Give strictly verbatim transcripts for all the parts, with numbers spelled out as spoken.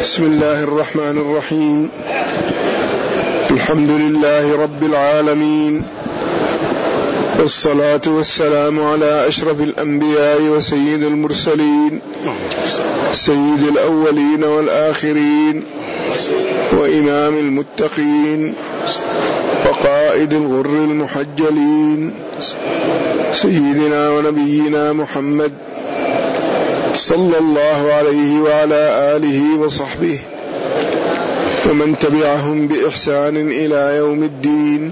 بسم الله الرحمن الرحيم. الحمد لله رب العالمين، والصلاة والسلام على أشرف الأنبياء وسيد المرسلين، سيد الأولين والآخرين، وإمام المتقين، وقائد الغر المحجلين، سيدنا ونبينا محمد صلى الله عليه وعلى آله وصحبه ومن تبعهم بإحسان إلى يوم الدين،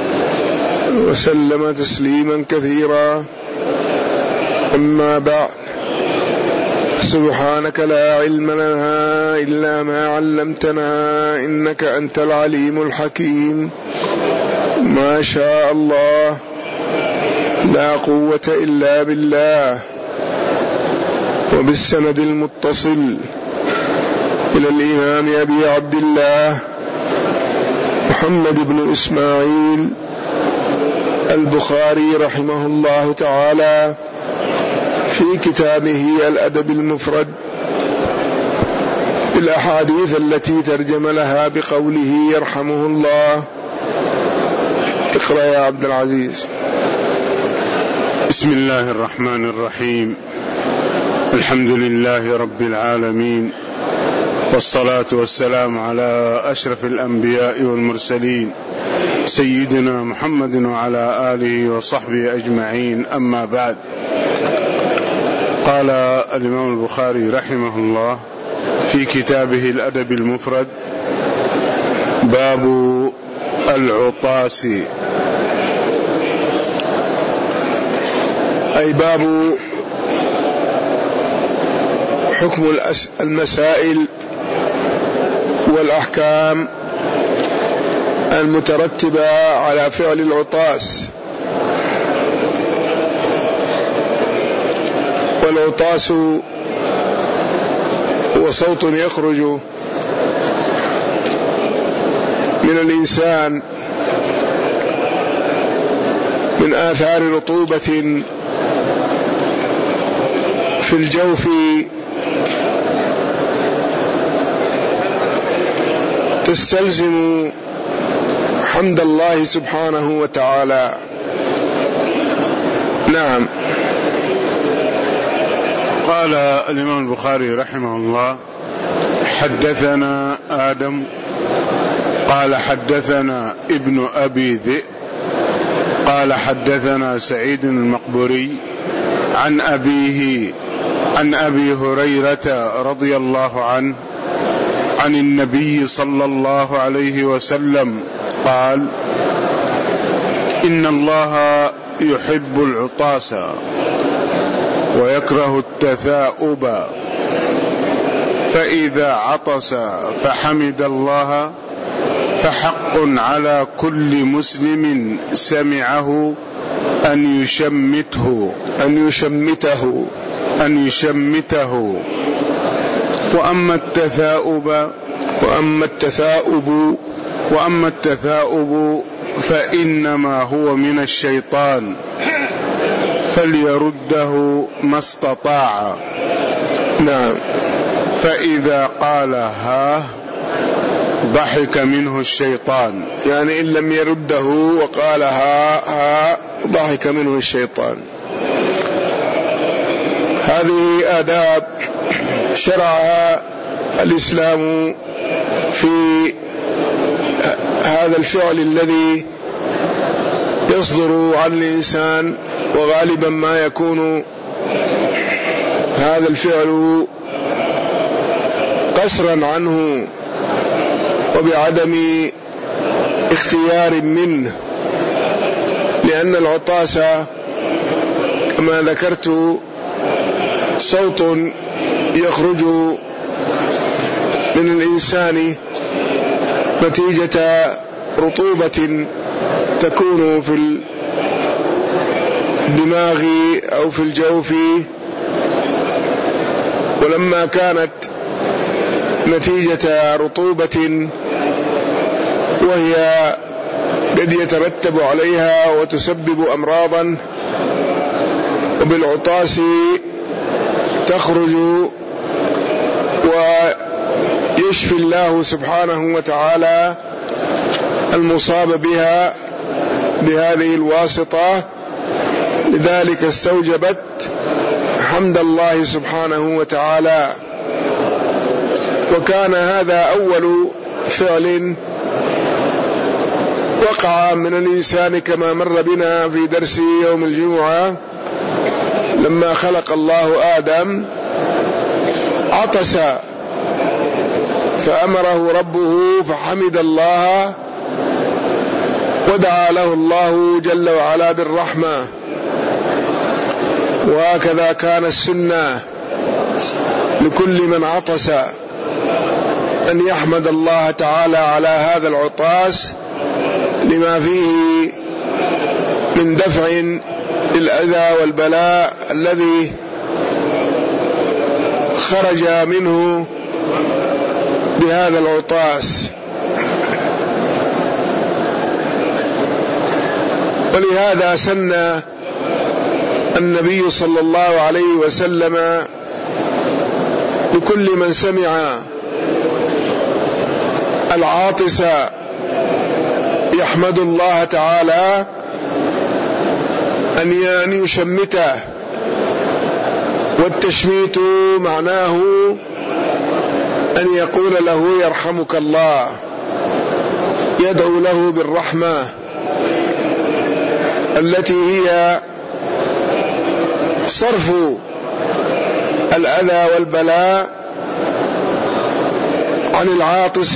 وسلم تسليما كثيرا. أما بعد، سبحانك لا علم لنا إلا ما علمتنا إنك أنت العليم الحكيم. ما شاء الله، لا قوة إلا بالله. وبالسند المتصل إلى الإمام أبي عبد الله محمد بن إسماعيل البخاري رحمه الله تعالى في كتابه الأدب المفرد بالأحاديث التي ترجم لها بقوله يرحمه الله. اقرأ يا عبد العزيز. بسم الله الرحمن الرحيم. الحمد لله رب العالمين، والصلاة والسلام على أشرف الأنبياء والمرسلين سيدنا محمد وعلى آله وصحبه أجمعين. أما بعد، قال الإمام البخاري رحمه الله في كتابه الأدب المفرد: باب العطاس، أي باب حكم المسائل والأحكام المترتبة على فعل العطاس. والعطاس هو صوت يخرج من الإنسان من آثار رطوبة في الجوف تستلزم حمد الله سبحانه وتعالى. نعم. قال الإمام البخاري رحمه الله: حدثنا آدم قال حدثنا ابن أبي ذئب قال حدثنا سعيد المقبري عن أبيه عن أبي هريرة رضي الله عنه عن النبي صلى الله عليه وسلم قال: إن الله يحب العطاس ويكره التثاؤب، فإذا عطس فحمد الله فحق على كل مسلم سمعه أن يشمته أن يشمته أن يشمته وأما التثاؤب وأما التثاؤب وأما التثاؤب فإنما هو من الشيطان، فليرده ما استطاع. نعم. فإذا قال ها ضحك منه الشيطان، يعني إن لم يرده وقال ها ها ضحك منه الشيطان. هذه آداب شرعها الإسلام في هذا الفعل الذي يصدر عن الإنسان، وغالبا ما يكون هذا الفعل قصرا عنه وبعدم اختيار منه، لأن العطاس كما ذكرت صوت يخرج من الإنسان نتيجة رطوبة تكون في الدماغ أو في الجوف، ولما كانت نتيجة رطوبة وهي قد يترتب عليها وتسبب أمراضا، وبالعطاس تخرج يشفي الله سبحانه وتعالى المصاب بها بهذه الواسطة، لذلك استوجبت حمد الله سبحانه وتعالى. وكان هذا أول فعل وقع من الإنسان كما مر بنا في درس يوم الجمعة، لما خلق الله آدم عطس فأمره ربه فحمد الله ودعا له الله جل وعلا بالرحمة. وهكذا كان السنة لكل من عطس أن يحمد الله تعالى على هذا العطاس لما فيه من دفع للأذى والبلاء الذي خرج منه بهذا العطاس. ولهذا سن النبي صلى الله عليه وسلم لكل من سمع العاطس يحمد الله تعالى أن يشمته، والتشميت معناه أن يقول له يرحمك الله، يدعو له بالرحمة التي هي صرف الأذى والبلاء عن العاطس.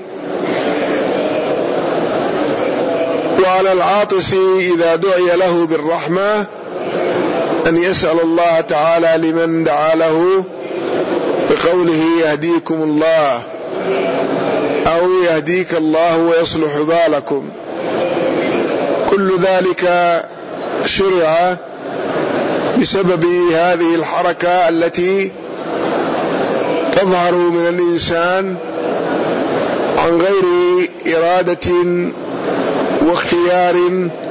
وعلى العاطس إذا دعي له بالرحمة أن يسأل الله تعالى لمن دعا له بقوله يهديكم الله أو يهديك الله ويصلح بالكم. كل ذلك شرع بسبب هذه الحركة التي تظهر من الإنسان عن غير إرادة واختيار،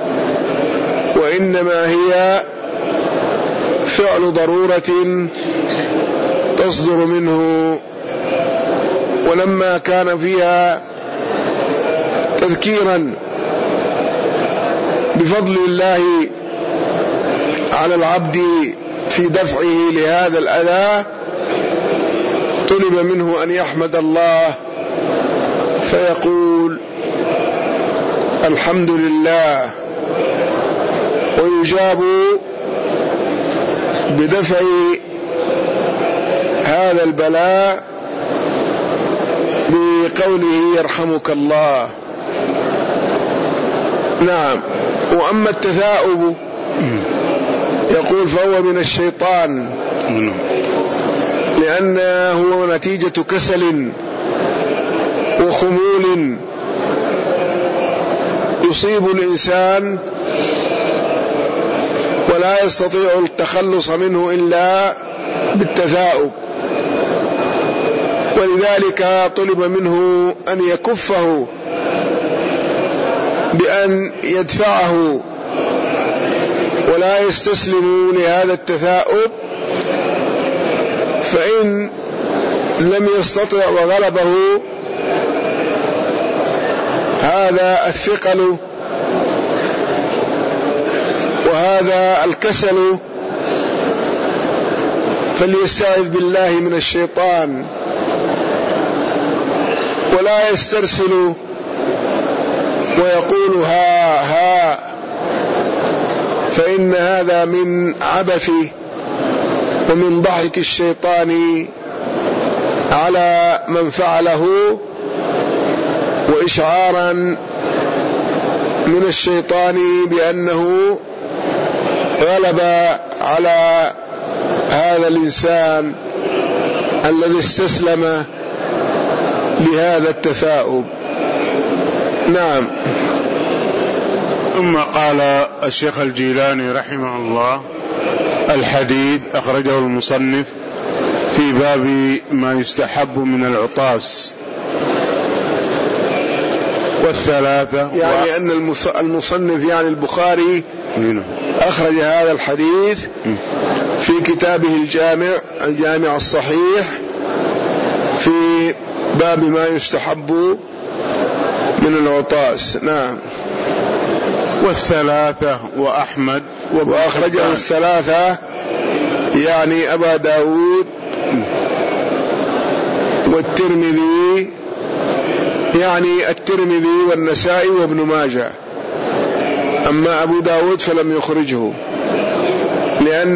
وإنما هي فعل ضرورة تصدر منه. ولما كان فيها تذكيرا بفضل الله على العبد في دفعه لهذا الأذى، طلب منه أن يحمد الله فيقول الحمد لله، ويجاب بدفع هذا البلاء بقوله يرحمك الله. نعم. وأما التثاؤب يقول فهو من الشيطان، لأنه نتيجة كسل وخمول يصيب الإنسان ولا يستطيع التخلص منه إلا بالتثاؤب. ولذلك طلب منه أن يكفه بأن يدفعه ولا يستسلم لهذا التثاؤب، فإن لم يستطع وغلبه هذا الثقل وهذا الكسل فليستعذ بالله من الشيطان ولا يسترسل ويقول ها ها، فإن هذا من عبث ومن ضحك الشيطان على من فعله، وإشعارا من الشيطان بأنه غلب على هذا الإنسان الذي استسلم لهذا التثاؤب. نعم. ثم قال الشيخ الجيلاني رحمه الله: الحديث أخرجه المصنف في باب ما يستحب من العطاس. والثلاثة يعني و... أن المصنف يعني البخاري أخرج هذا الحديث في كتابه الجامع الجامع الصحيح في باب ما يستحب من العطاس. نعم. والثلاثة وأحمد وأخرجه الثلاثة يعني أبا داود والترمذي، يعني الترمذي والنسائي وابن ماجه. أما أبو داود فلم يخرجه، لأن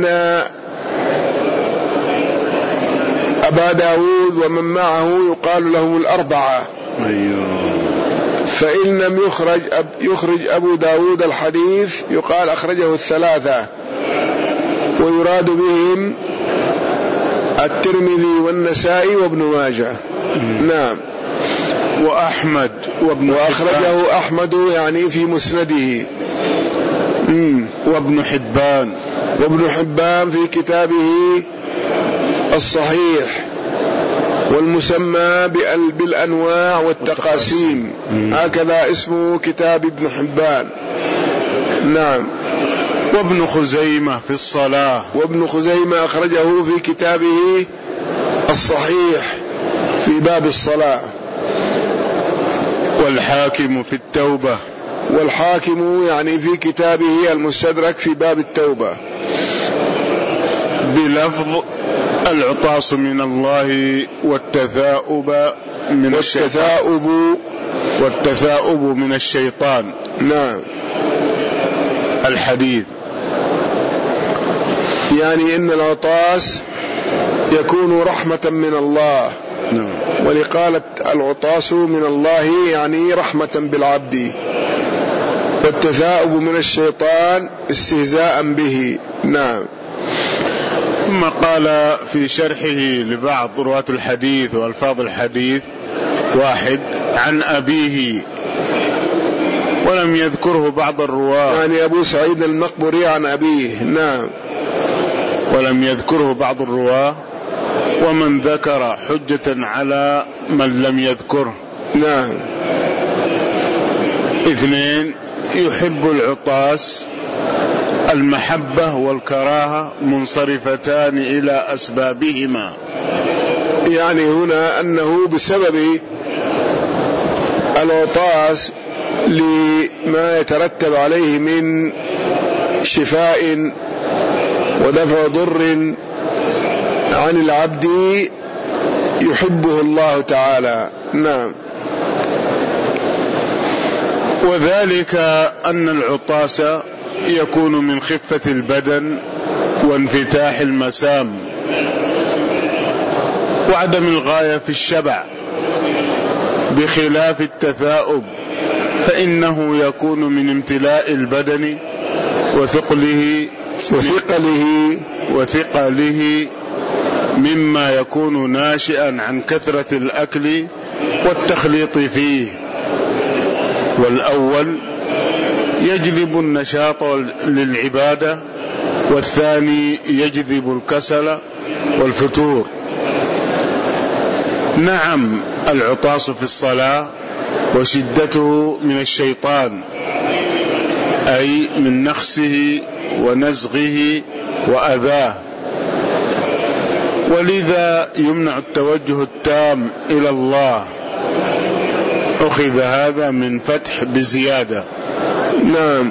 أبا داود ومن معه يقال لهم الأربعة، فإن لم يخرج يخرج أبو داود الحديث يقال أخرجه الثلاثة، ويراد بهم الترمذي والنسائي وابن ماجه. نعم. وأحمد وابن وأخرجه أحمد يعني في مسنده. مم. وابن حبان وابن حبان في كتابه الصحيح والمسمى بالأنواع والتقاسيم، هكذا اسمه كتاب ابن حبان. نعم. وابن خزيمة في الصلاة وابن خزيمة أخرجه في كتابه الصحيح في باب الصلاة. والحاكم في التوبة والحاكم يعني في كتابه المستدرك في باب التوبة بلفظ العطاس من الله والتثاؤب من والتثاؤب والتثاؤب من الشيطان. نعم. الحديث يعني إن العطاس يكون رحمة من الله. نعم. ولقالت العطاس من الله يعني رحمة بالعبد، والتثاؤب من الشيطان استهزاء به. نعم. ثم قال في شرحه لبعض رواة الحديث وألفاظ الحديث: واحد عن أبيه، ولم يذكره بعض الرواة، يعني أبو سعيد المقبري عن أبيه. نعم. ولم يذكره بعض الرواة، ومن ذكر حجة على من لم يذكره. نعم. اثنين يحب العطاس، المحبة والكراهة منصرفتان إلى أسبابهما، يعني هنا أنه بسبب العطاس لما يترتب عليه من شفاء ودفع ضر عن العبد يحبه الله تعالى. نعم. وذلك أن العطاس يكون من خفة البدن وانفتاح المسام وعدم الغاية في الشبع، بخلاف التثاؤب فإنه يكون من امتلاء البدن وثقله وثقله وثقله مما يكون ناشئا عن كثرة الأكل والتخليط فيه. والأول يجلب النشاط للعبادة، والثاني يجذب الكسل والفتور. نعم. العطاس في الصلاة وشدته من الشيطان، أي من نخسه ونزغه وأذاه، ولذا يمنع التوجه التام إلى الله. أخذ هذا من فتح بزيادة. نعم.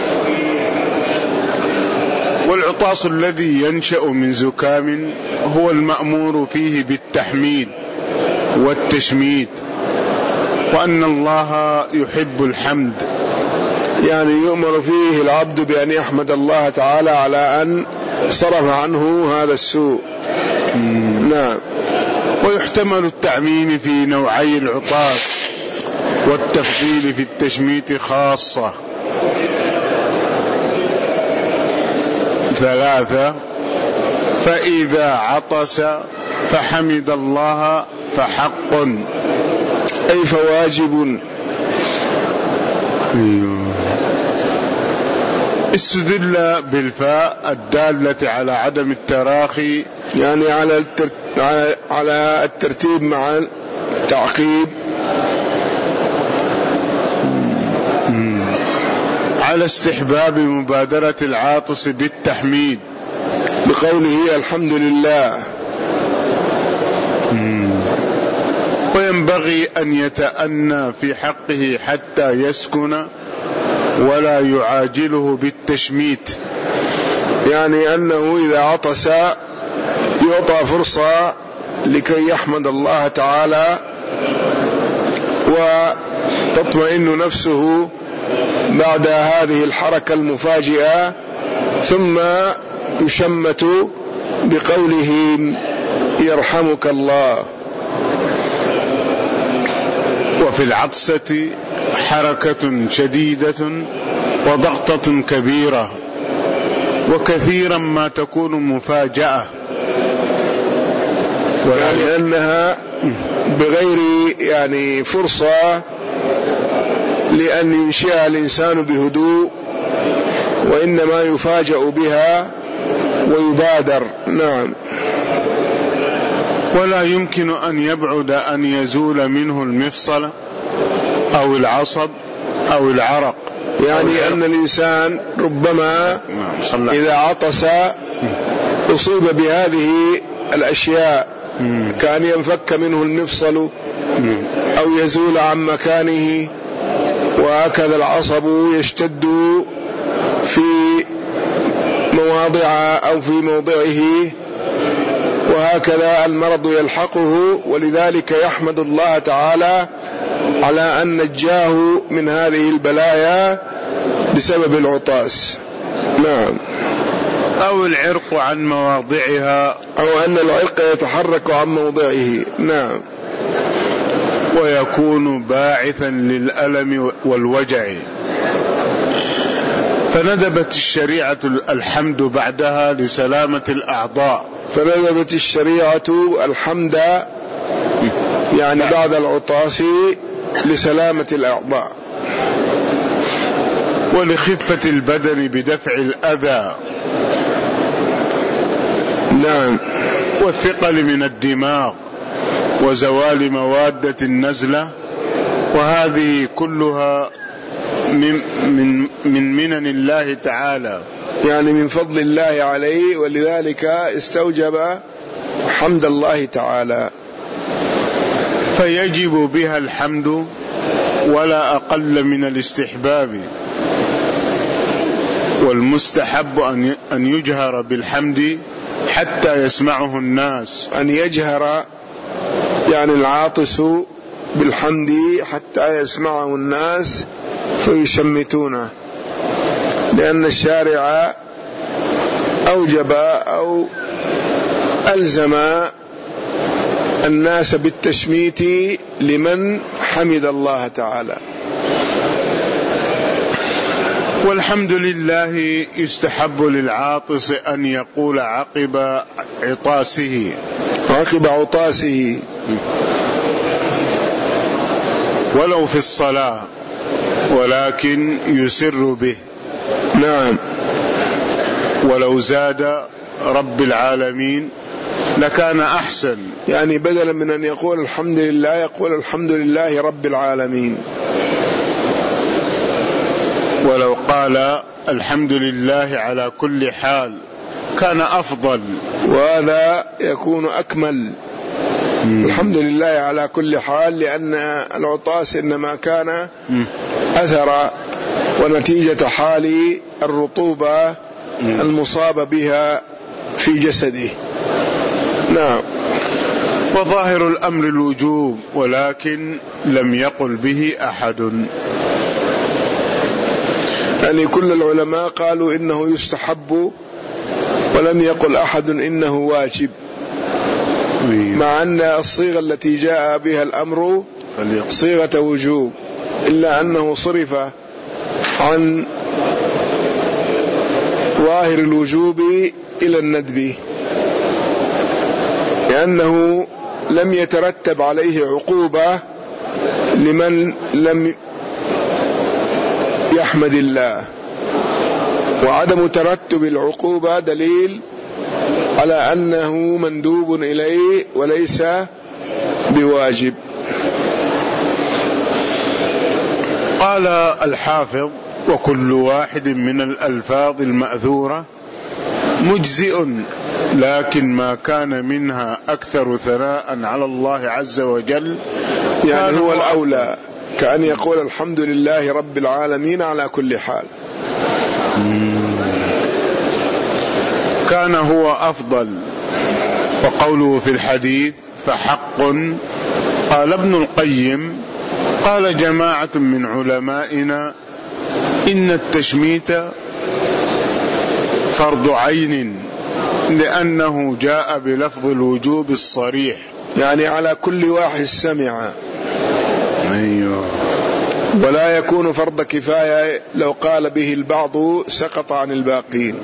والعطاس الذي ينشأ من زكام هو المأمور فيه بالتحميد والتشميد، وأن الله يحب الحمد، يعني يؤمر فيه العبد بأن يحمد الله تعالى على أن صرف عنه هذا السوء. نعم. ويحتمل التعميم في نوعي العطاس والتفضيل في التشميت خاصة. ثلاثة فإذا عطس فحمد الله فحق، أي فواجب. استدل بالفاء الدالة على عدم التراخي، يعني على التر... على الترتيب مع التعقيب، على استحباب مبادرة العاطس بالتحميد بقوله الحمد لله. وينبغي أن يتأنى في حقه حتى يسكن ولا يعاجله بالتشميت، يعني أنه إذا عطس يعطى فرصة لكي يحمد الله تعالى وتطمئن نفسه بعد هذه الحركة المفاجئة، ثم يشمت بقوله يرحمك الله. وفي العطسة حركة شديدة وضغطة كبيرة، وكثيرا ما تكون مفاجأة، يعني أنها بغير يعني فرصة لأن ينشئها الإنسان بهدوء، وإنما يفاجأ بها ويبادر. نعم. ولا يمكن أن يبعد أن يزول منه المفصل أو العصب أو العرق، يعني أن الإنسان ربما إذا عطس أصيب بهذه الأشياء، كأن ينفك منه المفصل أو يزول عن مكانه، وهكذا العصب يشتد في مواضع أو في موضعه، وهكذا المرض يلحقه. ولذلك يحمد الله تعالى على أن نجاه من هذه البلايا بسبب العطاس. نعم. أو العرق عن مواضعها، أو أن العرق يتحرك عن موضعه. نعم. ويكون باعثا للألم والوجع، فندبت الشريعة الحمد بعدها لسلامة الأعضاء. فندبت الشريعة الحمد يعني بعد العطاس لسلامة الأعضاء، ولخفة البدن بدفع الأذى. نعم. والثقل من الدماغ وزوال موادة النزلة، وهذه كلها من, من, من منن الله تعالى، يعني من فضل الله عليه، ولذلك استوجب حمد الله تعالى. فيجب بها الحمد ولا أقل من الاستحباب. والمستحب أن يجهر بالحمد حتى يسمعه الناس. أن يجهر يعني العاطس بالحمد حتى يسمعه الناس فيشمتونه، لأن الشارع أوجب أو ألزم الناس بالتشميت لمن حمد الله تعالى. والحمد لله يستحب للعاطس أن يقول عقب عطاسه عقب عطاسه ولو في الصلاة، ولكن يسر به. نعم. ولو زاد رب العالمين لكان أحسن، يعني بدلا من أن يقول الحمد لله يقول الحمد لله رب العالمين. ولو قال الحمد لله على كل حال كان أفضل، وهذا يكون أكمل. مم. الحمد لله على كل حال، لأن العطاس إنما كان مم. أثر ونتيجة حال الرطوبة مم. المصاب بها في جسده. نعم. وظاهر الأمر الوجوب، ولكن لم يقل به أحد. يعني كل العلماء قالوا إنه يستحب، ولم يقل أحد إنه واجب، مع أن الصيغة التي جاء بها الأمر صيغة وجوب، إلا أنه صرف عن ظاهر الوجوب إلى الندب، لأنه لم يترتب عليه عقوبة لمن لم يحمد الله، وعدم ترتب العقوبة دليل على أنه مندوب إليه وليس بواجب. قال الحافظ: وكل واحد من الألفاظ المأثورة مجزئ لكن ما كان منها أكثر ثناء على الله عز وجل يعني هو الأولى، كأن يقول الحمد لله رب العالمين على كل حال. كان هو أفضل. وقوله في الحديث فحق، قال ابن القيم قال جماعة من علمائنا إن التشميت فرض عين لأنه جاء بلفظ الوجوب الصريح، يعني على كل واحد سمع. أيوه. ولا يكون فرض كفاية، لو قال به البعض سقط عن الباقين.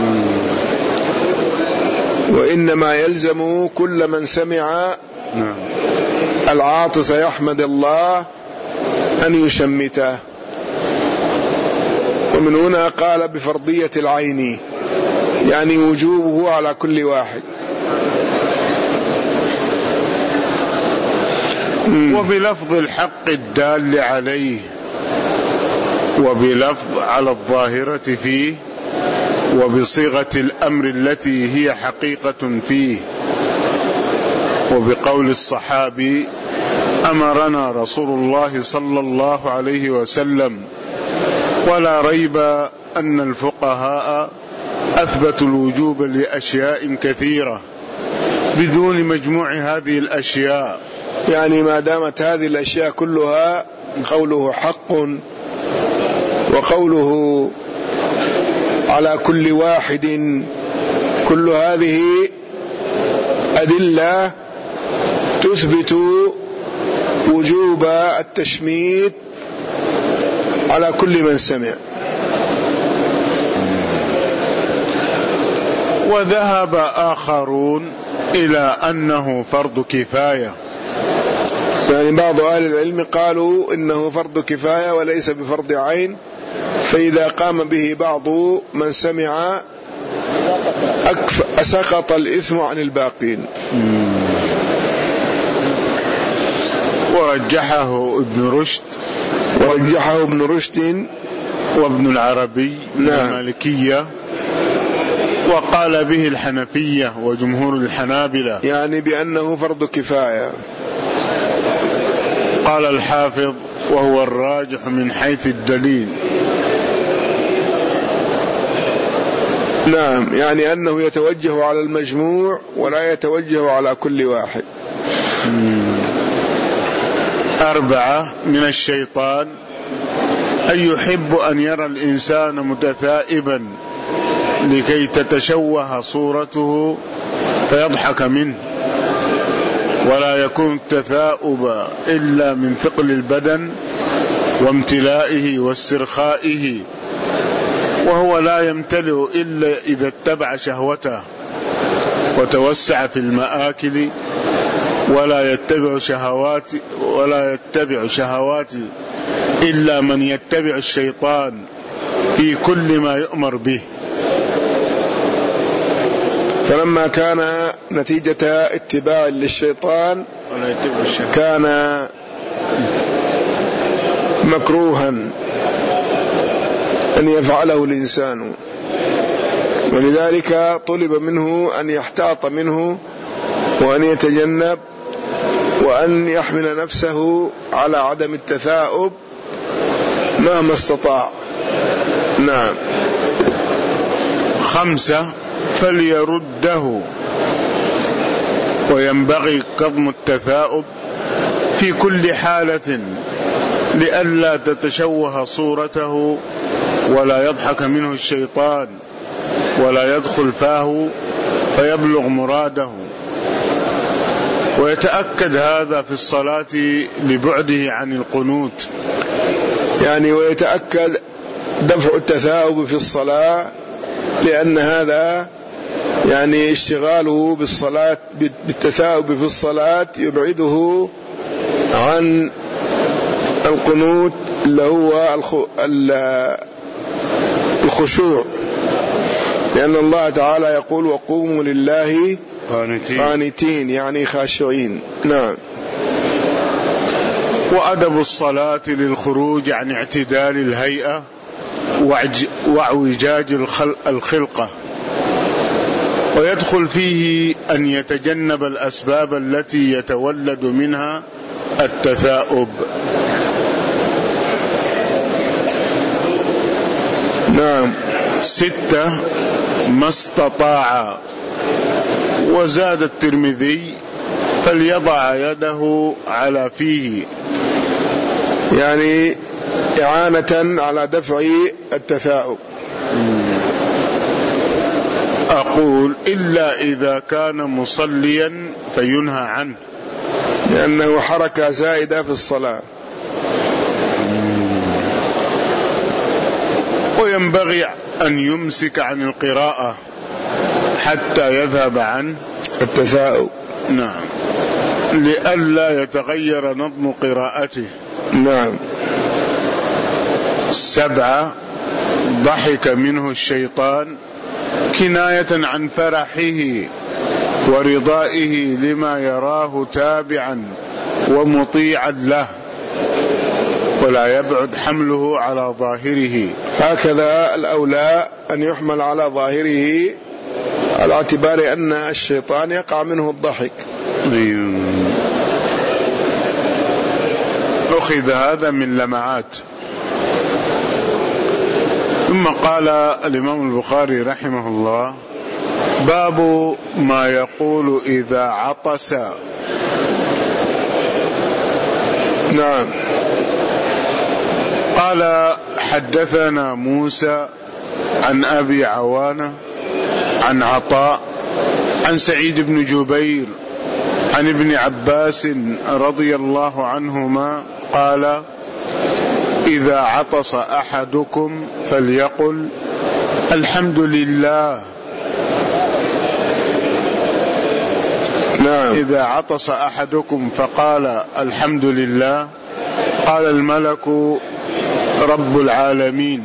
وإنما يلزم كل من سمع العاطس يحمد الله أن يشمته. ومن هنا قال بفرضية العين، يعني وجوبه على كل واحد. وبلفظ الحق الدال عليه، وبلفظ على الظاهرة فيه، وبصيغة الأمر التي هي حقيقة فيه، وبقول الصحابي أمرنا رسول الله صلى الله عليه وسلم. ولا ريب أن الفقهاء أثبتوا الوجوب لأشياء كثيرة بدون مجموع هذه الأشياء. يعني ما دامت هذه الأشياء كلها قوله حق وقوله على كل واحد، كل هذه أدلة تثبت وجوب التشميت على كل من سمع. وذهب آخرون إلى أنه فرض كفاية، يعني بعض أهل العلم قالوا إنه فرض كفاية وليس بفرض عين، فإذا قام به بعض من سمع أسقط الإثم عن الباقين. ورجحه ابن رشد ورجحه ابن رشد وابن العربي من نعم. المالكية، وقال به الحنفية وجمهور الحنابلة، يعني بأنه فرض كفاية. قال الحافظ وهو الراجح من حيث الدليل. نعم، يعني أنه يتوجه على المجموع ولا يتوجه على كل واحد. أربعة، من الشيطان أن يحب أن يرى الإنسان متثائبا لكي تتشوه صورته فيضحك منه، ولا يكون التثاؤب إلا من ثقل البدن وامتلائه واسترخائه، وهو لا يمتلئ إلا إذا اتبع شهوته وتوسع في المآكل، ولا يتبع شهوات ولا يتبع شهوات إلا من يتبع الشيطان في كل ما يؤمر به. فلما كان نتيجة اتباع للشيطان كان مكروها أن يفعله الإنسان، ولذلك طلب منه أن يحتاط منه وأن يتجنب وأن يحمل نفسه على عدم التثاؤب مهما استطاع. نعم. خمسة، فليرده، وينبغي كظم التثاؤب في كل حالة لئلا تتشوه صورته، ولا يضحك منه الشيطان، ولا يدخل فاه فيبلغ مراده. ويتأكد هذا في الصلاة لبعده عن القنوت، يعني ويتأكد دفع التثاؤب في الصلاة، لأن هذا يعني اشتغاله بالصلاة بالتثاؤب في الصلاة يبعده عن القنوت اللي هو الخشوع، لأن الله تعالى يقول وقوموا لله قانتين، يعني خاشعين. نعم. وأدب الصلاة للخروج عن اعتدال الهيئة واعوجاج الخلقة، ويدخل فيه أن يتجنب الأسباب التي يتولد منها التثاؤب. نعم. ستة ما استطاع. وزاد الترمذي فليضع يده على فيه، يعني إعانة على دفع التثاؤب. أقول إلا إذا كان مصليا فينهى عنه، لأنه حركة زائدة في الصلاة. وينبغي أن يمسك عن القراءة حتى يذهب عن التثاؤب. نعم، لئلا يتغير نظم قراءته. نعم. سبعة ضحك منه الشيطان كناية عن فرحه ورضائه لما يراه تابعا ومطيعا له، ولا يبعد حمله على ظاهره. هكذا الأولى أن يحمل على ظاهره على اعتبار أن الشيطان يقع منه الضحك. أخذ هذا من لمعات. ثم قال الإمام البخاري رحمه الله: باب ما يقول إذا عطس. نعم. قال: حدثنا موسى عن أبي عوانة عن عطاء عن سعيد بن جبير عن ابن عباس رضي الله عنهما قال: إذا عطس أحدكم فليقل الحمد لله. نعم. إذا عطس أحدكم فقال الحمد لله قال الملك رب العالمين،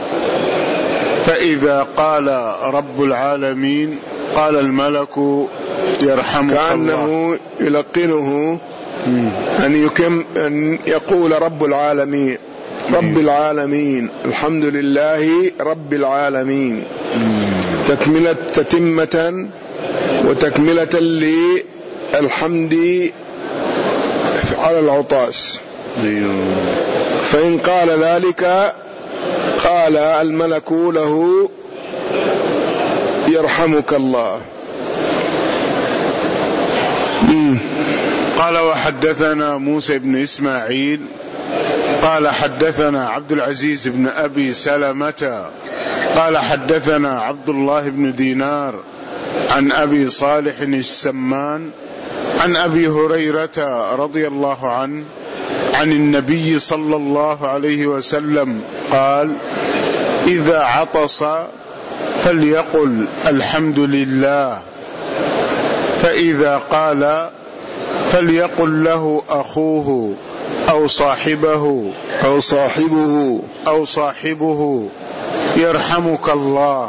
فإذا قال رب العالمين قال الملك يرحمك الله. كأنه يلقنه أن يكم أن يقول رب العالمين رب العالمين الحمد لله رب العالمين، تكملة تتمة وتكملة للحمد على العطاس. فإن قال ذلك قال الملك له يرحمك الله. قال: وحدثنا موسى بن إسماعيل قال حدثنا عبد العزيز بن أبي سلمة قال حدثنا عبد الله بن دينار عن أبي صالح السمان عن أبي هريرة رضي الله عنه عن النبي صلى الله عليه وسلم قال: إذا عطس فليقل الحمد لله، فإذا قال فليقل له أخوه أو صاحبه أو صاحبه أو صاحبه يرحمك الله.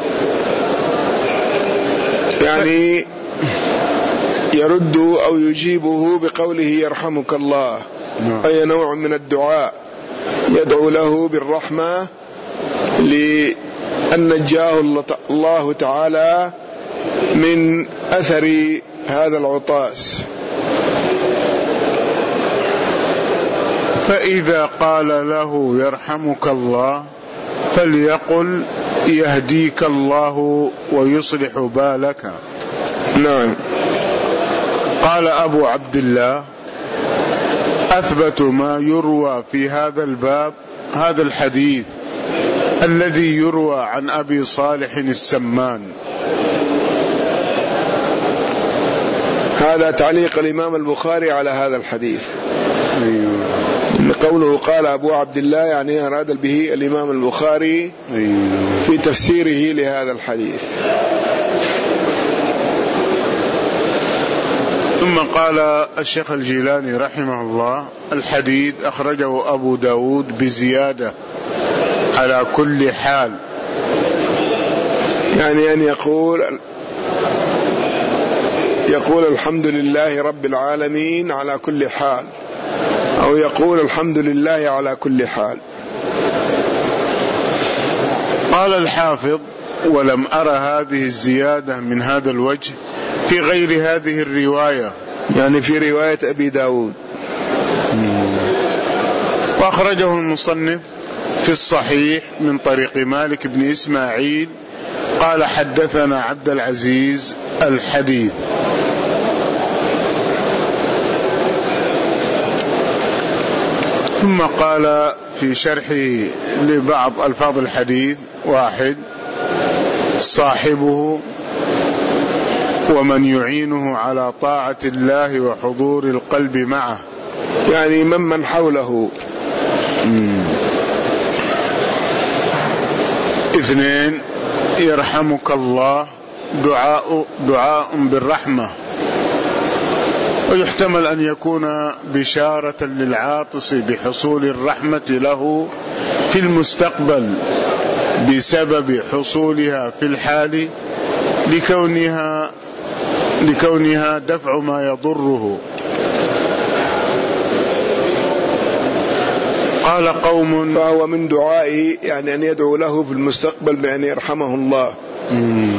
يعني يرد أو يجيبه بقوله يرحمك الله، أي نوع من الدعاء يدعو له بالرحمة لأن نجاه الله تعالى من أثر هذا العطاس. فإذا قال له يرحمك الله فليقل يهديك الله ويصلح بالك. نعم. قال أبو عبد الله: أثبت ما يروى في هذا الباب هذا الحديث الذي يروى عن أبي صالح السمان. هذا تعليق الإمام البخاري على هذا الحديث. أيوه. إن قوله قال أبو عبد الله يعني أراد به الإمام البخاري في تفسيره لهذا الحديث. ثم قال الشيخ الجيلاني رحمه الله: الحديث أخرجه أبو داود بزيادة على كل حال، يعني أن يقول يقول الحمد لله رب العالمين على كل حال، أو يقول الحمد لله على كل حال. قال الحافظ: ولم أرى هذه الزيادة من هذا الوجه في غير هذه الرواية، يعني في رواية أبي داود. وأخرجه المصنف في الصحيح من طريق مالك بن إسماعيل قال حدثنا عبد العزيز الحديث. ثم قال في شرحه لبعض ألفاظ الحديث: واحد، صاحبه ومن يعينه على طاعة الله وحضور القلب معه، يعني ممن حوله. مم. اثنين، يرحمك الله دعاء دعاء بالرحمة، ويحتمل أن يكون بشارة للعاطس بحصول الرحمة له في المستقبل بسبب حصولها في الحال لكونها لكونها دفع ما يضره. قال قوم: فهو من دعائه يعني أن يدعو له في المستقبل بأن يرحمه الله. مم.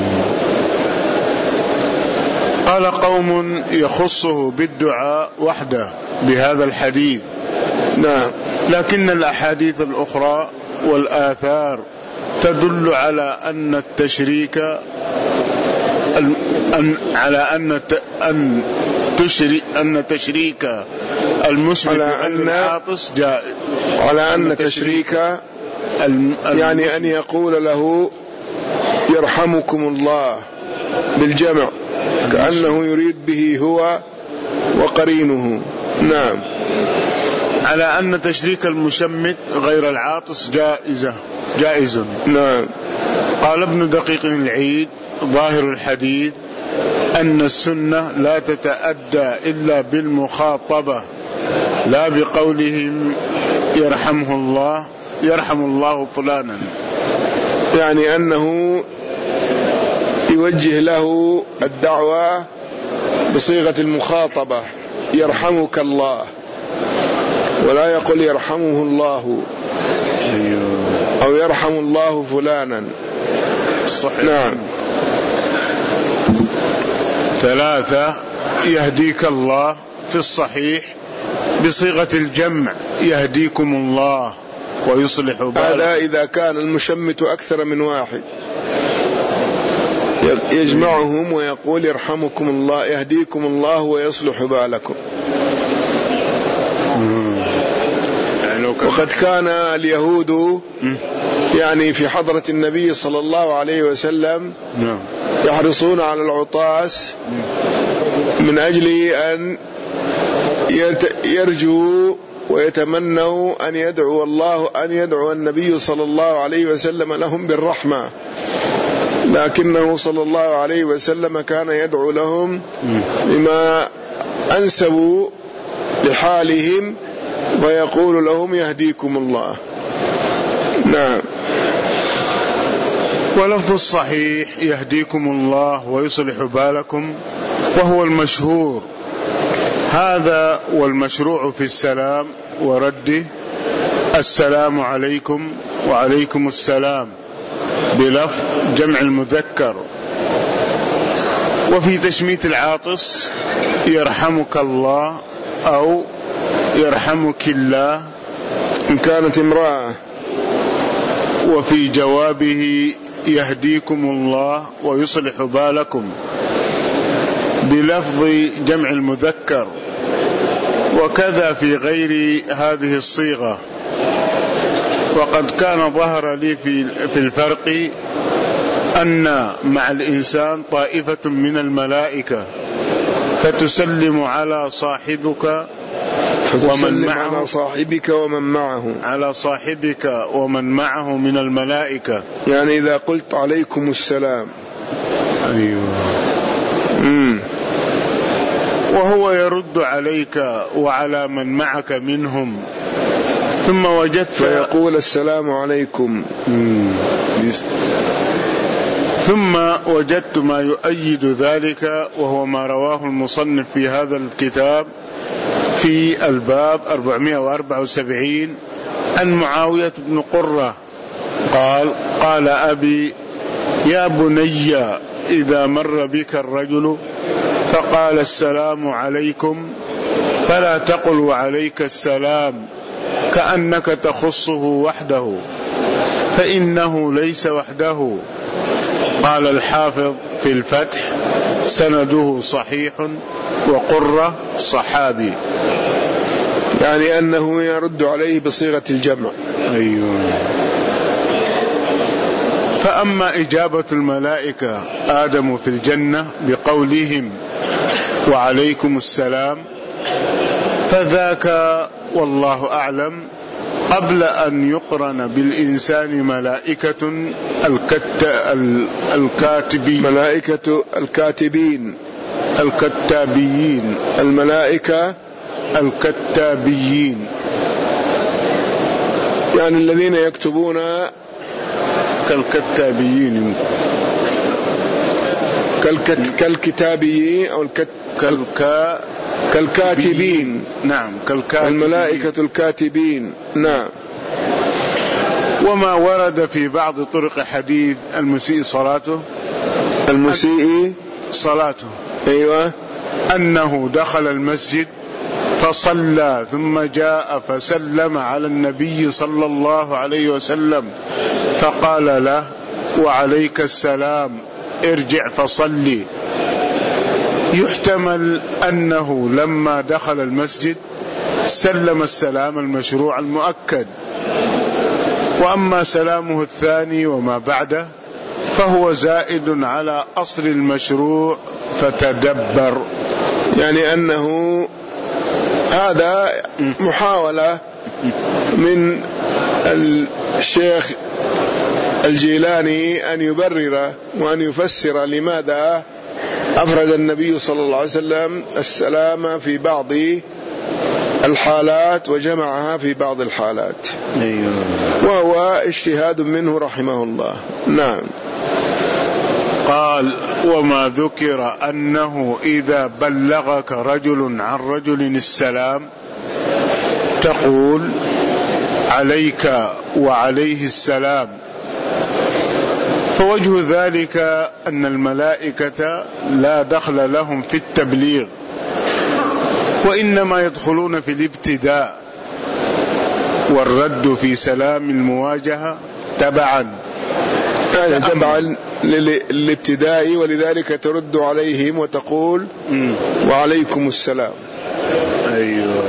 قال قوم: يخصه بالدعاء وحده بهذا الحديث. نعم، لكن الأحاديث الأخرى والآثار تدل على أن التشريك أن على أن أن تشري أن تشريك المشرك بالعاطس جائز، على أن تشريك يعني أن يقول له يرحمكم الله بالجمع كأنه يريد به هو وقرينه. نعم، على أن تشريك المشمت غير العاطس جائزة جائز. نعم. قال ابن دقيق العيد: ظاهر الحديث أن السنة لا تتأدى إلا بالمخاطبة، لا بقولهم يرحمه الله يرحم الله فلانا، يعني أنه يوجه له الدعوة بصيغة المخاطبة: يرحمك الله، ولا يقول يرحمه الله أو يرحم الله فلانا. صحيح. نعم. ثلاثة، يهديك الله في الصحيح بصيغة الجمع: يهديكم الله ويصلح بالكم. هذا إذا كان المشمت أكثر من واحد يجمعهم ويقول يرحمكم الله يهديكم الله ويصلح بالكم. وقد كان اليهود يعني في حضرة النبي صلى الله عليه وسلم يحرصون على العطاس من أجل أن يرجوا ويتمنوا أن يدعو الله أن يدعو النبي صلى الله عليه وسلم لهم بالرحمة، لكنه صلى الله عليه وسلم كان يدعو لهم بما أنسبوا لحالهم ويقول لهم يهديكم الله. نعم. ولفظ الصحيح يهديكم الله ويصلح بالكم وهو المشهور، هذا والمشروع في السلام ورده: السلام عليكم وعليكم السلام بلفظ جمع المذكر. وفي تشميت العاطس: يرحمك الله أو يرحمك الله إن كانت امرأة. وفي جوابه: يهديكم الله ويصلح بالكم بلفظ جمع المذكر. وكذا في غير هذه الصيغة. وقد كان ظهر لي في في الفرق أن مع الإنسان طائفة من الملائكة فتسلم على صاحبك ومن معه على صاحبك ومن معه على صاحبك ومن معه من الملائكة، يعني إذا قلت عليكم السلام. أيوه. مم. وهو يرد عليك وعلى من معك منهم. ثم وجدت فيقول السلام عليكم. مم. ثم وجدت ما يؤيد ذلك، وهو ما رواه المصنف في هذا الكتاب في الباب أربعمائة وأربعة وسبعين عن معاوية بن قرة قال: قال أبي يا بني إذا مر بك الرجل فقال السلام عليكم فلا تقل وعليك السلام كأنك تخصه وحده فإنه ليس وحده. قال الحافظ في الفتح سنده صحيح وقرة صحابي، يعني أنه يرد عليه بصيغة الجمع. أيوة. فأما إجابة الملائكة آدم في الجنة بقولهم وعليكم السلام فذاك والله أعلم قبل أن يقرن بالإنسان ملائكة الكاتبين ملائكة الكاتبين الكتابيين الملائكة الكتابيين يعني الذين يكتبون كالكتابيين كالكت كالكتابيين أو الكت كالكا كالكاتبين. نعم كالكاتبين الملائكة الكاتبين. نعم. وما ورد في بعض طرق حديث المسيء صلاته المسيء صلاته أيوة أنه دخل المسجد فصلى ثم جاء فسلم على النبي صلى الله عليه وسلم فقال له وعليك السلام ارجع فصلي. يحتمل أنه لما دخل المسجد سلم السلام المشروع المؤكد، وأما سلامه الثاني وما بعده فهو زائد على أصل المشروع فتدبر. يعني أنه هذا محاولة من الشيخ الجيلاني أن يبرر وأن يفسر لماذا أفرد النبي صلى الله عليه وسلم السلام في بعض الحالات وجمعها في بعض الحالات. أيوة. وهو اجتهاد منه رحمه الله. نعم. قال وما ذكر أنه إذا بلغك رجل عن رجل السلام تقول عليك وعليه السلام، فوجه ذلك أن الملائكة لا دخل لهم في التبليغ، وإنما يدخلون في الابتداء والرد في سلام المواجهة تبعا يعني تبعا للابتداء، ولذلك ترد عليهم وتقول م. وعليكم السلام. أيوة.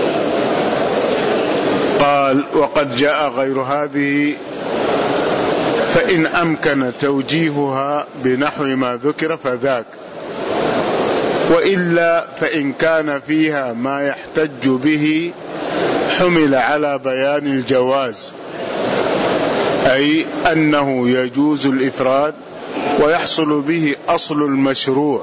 قال وقد جاء غير هذه فإن أمكن توجيهها بنحو ما ذكر فذاك، وإلا فإن كان فيها ما يحتج به حمل على بيان الجواز، أي أنه يجوز الإفراد ويحصل به أصل المشروع،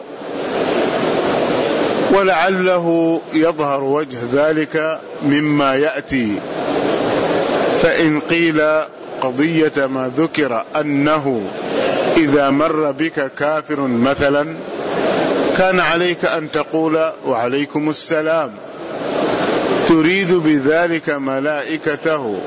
ولعله يظهر وجه ذلك مما يأتي. فإن قيل قضية ما ذكر أنه إذا مر بك كافر مثلا كان عليك أن تقول وعليكم السلام، تريد بذلك ملائكته.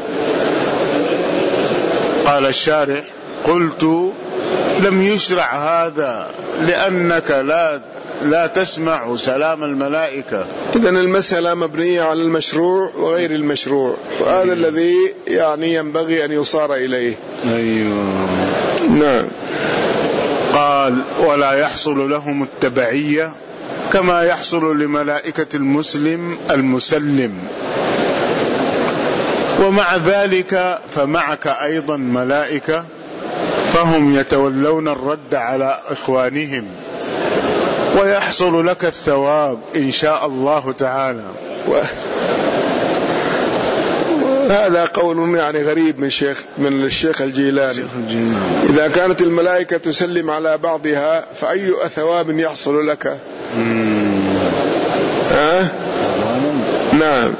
قال الشارح قلت لم يشرع هذا لأنك لا لا تسمع سلام الملائكة. إذن المسألة مبنية على المشروع وغير المشروع، وهذا أيوه. الذي يعني ينبغي أن يصار إليه. أيوه. نعم. قال ولا يحصل لهم التبعية كما يحصل لملائكة المسلم المسلم، ومع ذلك فمعك أيضا ملائكة فهم يتولون الرد على إخوانهم، ويحصل لك الثواب إن شاء الله تعالى. هذا قول يعني غريب من شيخ من الشيخ الجيلاني. إذا كانت الملائكة تسلم على بعضها فأي ثواب يحصل لك؟ ها؟ نعم.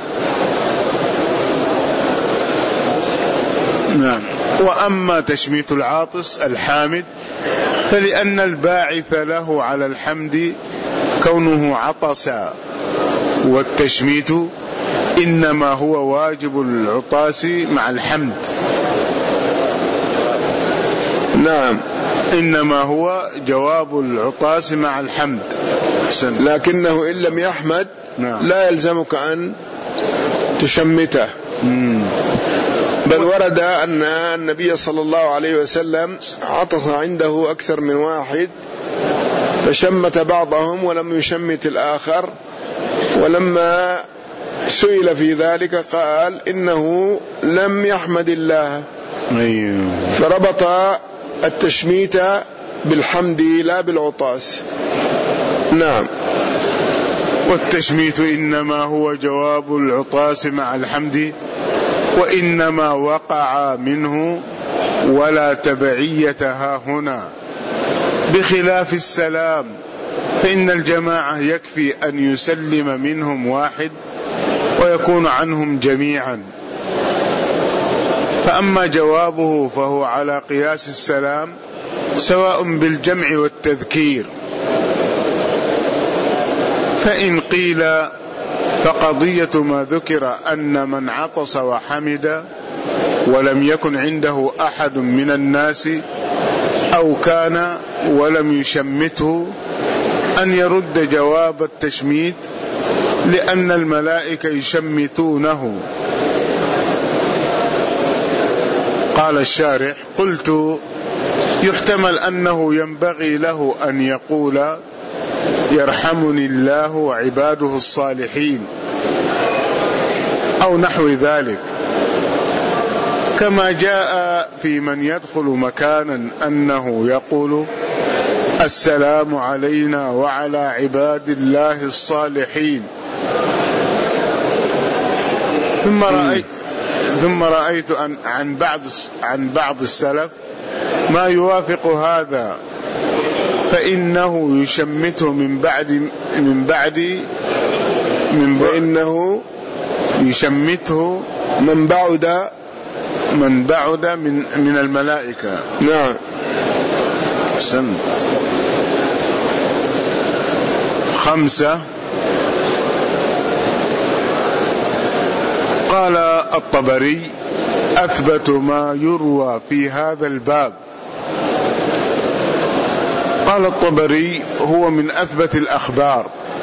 نعم. وأما تشميت العاطس الحامد فلأن الباعث له على الحمد كونه عطسا، والتشميت إنما هو واجب العطاس مع الحمد. نعم. إنما هو جواب العطاس مع الحمد. حسن. لكنه إن لم يحمد نعم. لا يلزمك أن تشمته. مم. بل ورد أن النبي صلى الله عليه وسلم عطس عنده أكثر من واحد فشمت بعضهم ولم يشمت الآخر، ولما سئل في ذلك قال إنه لم يحمد الله. أيوه. فربط التشميت بالحمد لا بالعطاس. نعم. والتشميت إنما هو جواب العطاس مع الحمد، وإنما وقع منه ولا تبعية ها هنا، بخلاف السلام فإن الجماعة يكفي أن يسلم منهم واحد ويكون عنهم جميعا. فأما جوابه فهو على قياس السلام سواء بالجمع والتذكير. فإن قيل فقضية ما ذكر أن من عطس وحمد ولم يكن عنده أحد من الناس أو كان ولم يشمته أن يرد جواب التشميت، لأن الملائكة يشمتونه. قال الشارح: قلت يحتمل أنه ينبغي له أن يقول يرحمني الله وعباده الصالحين أو نحو ذلك، كما جاء في من يدخل مكانا أنه يقول السلام علينا وعلى عباد الله الصالحين. ثم رأيت ثم رأيت أن عن بعض عن بعض السلف ما يوافق هذا، فإنه يشمته من بعد من بعد من فإنه يشمته من بعد من بعد من من الملائكة. نعم. سن. خمسة. قال الطبري: أثبت ما يروى في هذا الباب. قال الطبري: هو من أثبت الأخبار.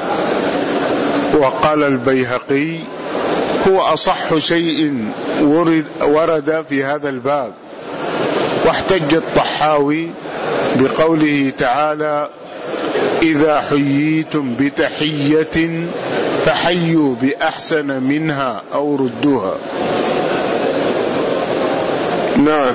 وقال البيهقي: هو أصح شيء ورد, ورد في هذا الباب. واحتج الطحاوي بقوله تعالى: إذا حييتم بتحية فحيوا بأحسن منها أو ردوها. نعم.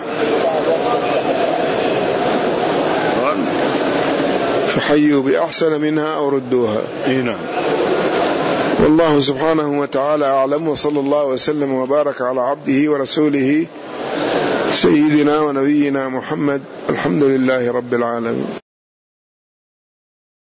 فحيوا بأحسن منها أو ردوها. نعم. والله سبحانه وتعالى أعلم، وصلى الله وسلم وبارك على عبده ورسوله سيدنا ونبينا محمد. الحمد لله رب العالمين.